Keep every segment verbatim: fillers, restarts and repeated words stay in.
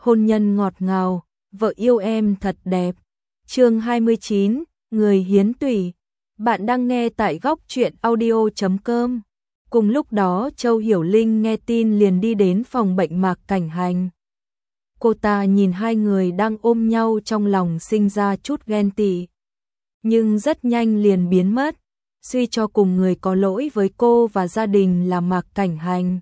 hôn nhân ngọt ngào, vợ yêu em thật đẹp. Chương hai mươi chín, người hiến tủy. Bạn đang nghe tại góc truyện audio chấm com. Cùng lúc đó Châu Hiểu Linh nghe tin liền đi đến phòng bệnh Mạc Cảnh Hành. Cô ta nhìn hai người đang ôm nhau trong lòng sinh ra chút ghen tị. Nhưng rất nhanh liền biến mất, suy cho cùng người có lỗi với cô và gia đình là Mạc Cảnh Hành.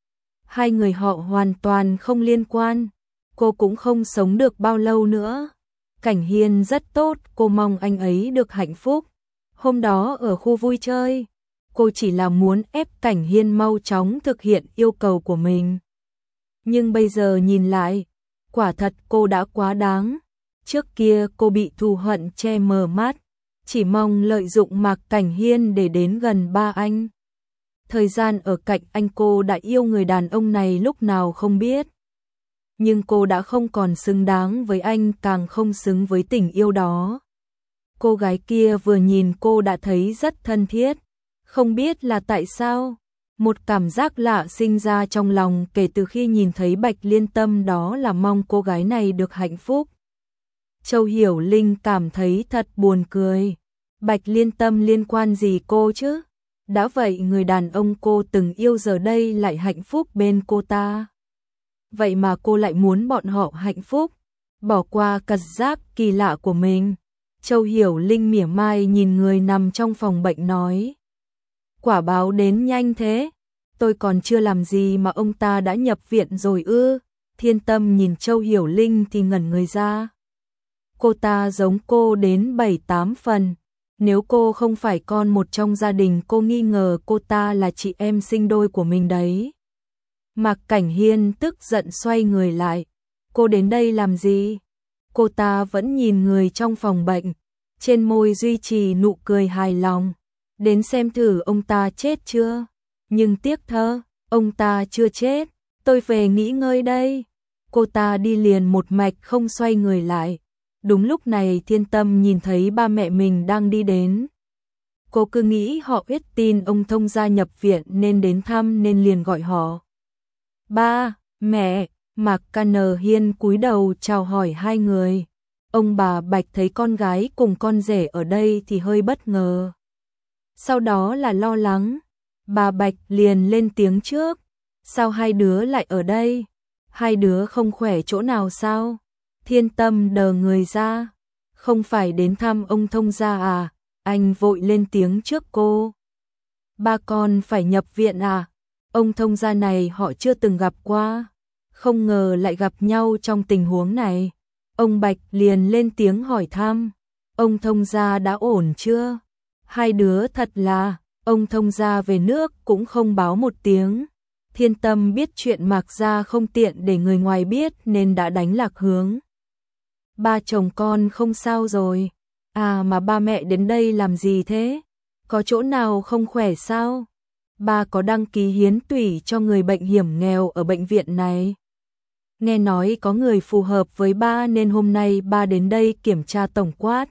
Hai người họ hoàn toàn không liên quan, cô cũng không sống được bao lâu nữa. Cảnh Hiên rất tốt, cô mong anh ấy được hạnh phúc. Hôm đó ở khu vui chơi, cô chỉ là muốn ép Cảnh Hiên mau chóng thực hiện yêu cầu của mình. Nhưng bây giờ nhìn lại, quả thật cô đã quá đáng. Trước kia cô bị thù hận che mờ mắt, chỉ mong lợi dụng Mạc Cảnh Hiên để đến gần ba anh. Thời gian ở cạnh anh cô đã yêu người đàn ông này lúc nào không biết. Nhưng cô đã không còn xứng đáng với anh, càng không xứng với tình yêu đó. Cô gái kia vừa nhìn cô đã thấy rất thân thiết. Không biết là tại sao, một cảm giác lạ sinh ra trong lòng kể từ khi nhìn thấy Bạch Liên Tâm, đó là mong cô gái này được hạnh phúc. Châu Hiểu Linh cảm thấy thật buồn cười. Bạch Liên Tâm liên quan gì cô chứ? Đã vậy người đàn ông cô từng yêu giờ đây lại hạnh phúc bên cô ta. Vậy mà cô lại muốn bọn họ hạnh phúc, bỏ qua cảm giác kỳ lạ của mình. Châu Hiểu Linh mỉa mai nhìn người nằm trong phòng bệnh nói. Quả báo đến nhanh thế, tôi còn chưa làm gì mà ông ta đã nhập viện rồi ư? Thiên Tâm nhìn Châu Hiểu Linh thì ngẩn người ra. Cô ta giống cô đến bảy tám phần. Nếu cô không phải con một trong gia đình, cô nghi ngờ cô ta là chị em sinh đôi của mình đấy. Mạc Cảnh Hiên tức giận xoay người lại. Cô đến đây làm gì? Cô ta vẫn nhìn người trong phòng bệnh, trên môi duy trì nụ cười hài lòng. Đến xem thử ông ta chết chưa? Nhưng tiếc thơ, ông ta chưa chết. Tôi về nghỉ ngơi đây. Cô ta đi liền một mạch không xoay người lại. Đúng lúc này Thiên Tâm nhìn thấy ba mẹ mình đang đi đến. Cô cứ nghĩ họ biết tin ông thông gia nhập viện nên đến thăm nên liền gọi họ. Ba, mẹ. Mạc Can Hiên cúi đầu chào hỏi hai người. Ông bà Bạch thấy con gái cùng con rể ở đây thì hơi bất ngờ. Sau đó là lo lắng. Bà Bạch liền lên tiếng trước. Sao hai đứa lại ở đây? Hai đứa không khỏe chỗ nào sao? Thiên Tâm đờ người ra. Không phải đến thăm ông thông gia à? Anh vội lên tiếng trước cô. Ba con phải nhập viện à? Ông thông gia này họ chưa từng gặp qua. Không ngờ lại gặp nhau trong tình huống này. Ông Bạch liền lên tiếng hỏi thăm. Ông thông gia đã ổn chưa? Hai đứa thật là, ông thông gia về nước cũng không báo một tiếng. Thiên Tâm biết chuyện Mạc gia không tiện để người ngoài biết nên đã đánh lạc hướng. Ba chồng con không sao rồi. À mà ba mẹ đến đây làm gì thế? Có chỗ nào không khỏe sao? Ba có đăng ký hiến tủy cho người bệnh hiểm nghèo ở bệnh viện này. Nghe nói có người phù hợp với ba nên hôm nay ba đến đây kiểm tra tổng quát.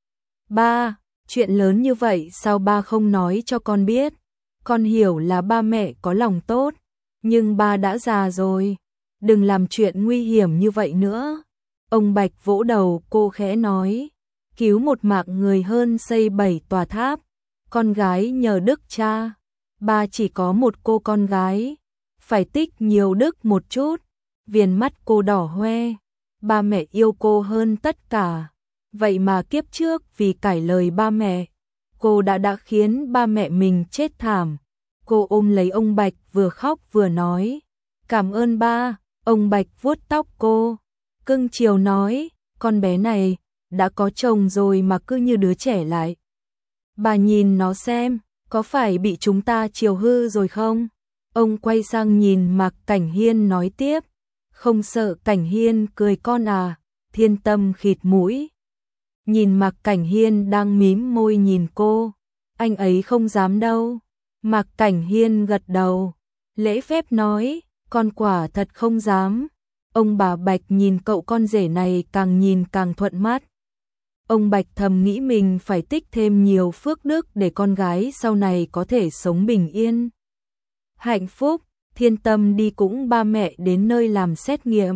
Ba, chuyện lớn như vậy sao ba không nói cho con biết? Con hiểu là ba mẹ có lòng tốt, nhưng ba đã già rồi. Đừng làm chuyện nguy hiểm như vậy nữa. Ông Bạch vỗ đầu cô khẽ nói. Cứu một mạng người hơn xây bảy tòa tháp. Con gái nhờ đức cha. Ba chỉ có một cô con gái. Phải tích nhiều đức một chút. Viền mắt cô đỏ hoe. Ba mẹ yêu cô hơn tất cả. Vậy mà kiếp trước vì cãi lời ba mẹ, cô đã đã khiến ba mẹ mình chết thảm. Cô ôm lấy ông Bạch vừa khóc vừa nói. Cảm ơn ba. Ông Bạch vuốt tóc cô, cưng chiều nói. Con bé này đã có chồng rồi mà cứ như đứa trẻ lại. Bà nhìn nó xem, có phải bị chúng ta chiều hư rồi không? Ông quay sang nhìn Mạc Cảnh Hiên nói tiếp. Không sợ Cảnh Hiên cười con à? Thiên Tâm khịt mũi. Nhìn Mạc Cảnh Hiên đang mím môi nhìn cô. Anh ấy không dám đâu. Mạc Cảnh Hiên gật đầu. Lễ phép nói. Con quả thật không dám. Ông bà Bạch nhìn cậu con rể này càng nhìn càng thuận mắt. Ông Bạch thầm nghĩ mình phải tích thêm nhiều phước đức để con gái sau này có thể sống bình yên, hạnh phúc. Thiên Tâm đi cũng ba mẹ đến nơi làm xét nghiệm.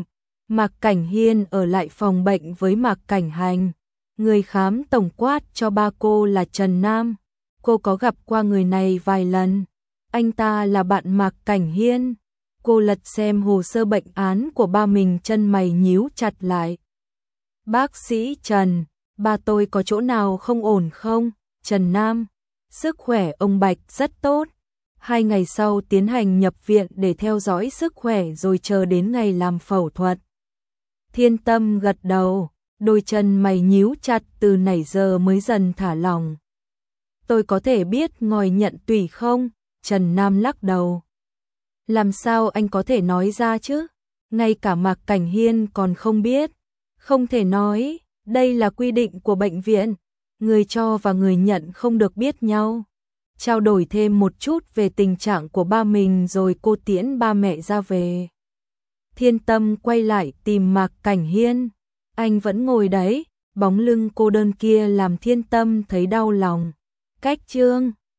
Mạc Cảnh Hiên ở lại phòng bệnh với Mạc Cảnh Hành. Người khám tổng quát cho ba cô là Trần Nam. Cô có gặp qua người này vài lần. Anh ta là bạn Mạc Cảnh Hiên. Cô lật xem hồ sơ bệnh án của ba mình, chân mày nhíu chặt lại. Bác sĩ Trần, ba tôi có chỗ nào không ổn không? Trần Nam, sức khỏe ông Bạch rất tốt. Hai ngày sau tiến hành nhập viện để theo dõi sức khỏe rồi chờ đến ngày làm phẫu thuật. Thiên Tâm gật đầu, đôi chân mày nhíu chặt từ nãy giờ mới dần thả lỏng. Tôi có thể biết ngồi nhận tủy không? Trần Nam lắc đầu. Làm sao anh có thể nói ra chứ? Ngay cả Mạc Cảnh Hiên còn không biết. Không thể nói, đây là quy định của bệnh viện. Người cho và người nhận không được biết nhau. Trao đổi thêm một chút về tình trạng của ba mình rồi cô tiễn ba mẹ ra về. Thiên Tâm quay lại tìm Mạc Cảnh Hiên. Anh vẫn ngồi đấy, bóng lưng cô đơn kia làm Thiên Tâm thấy đau lòng. Cách Trương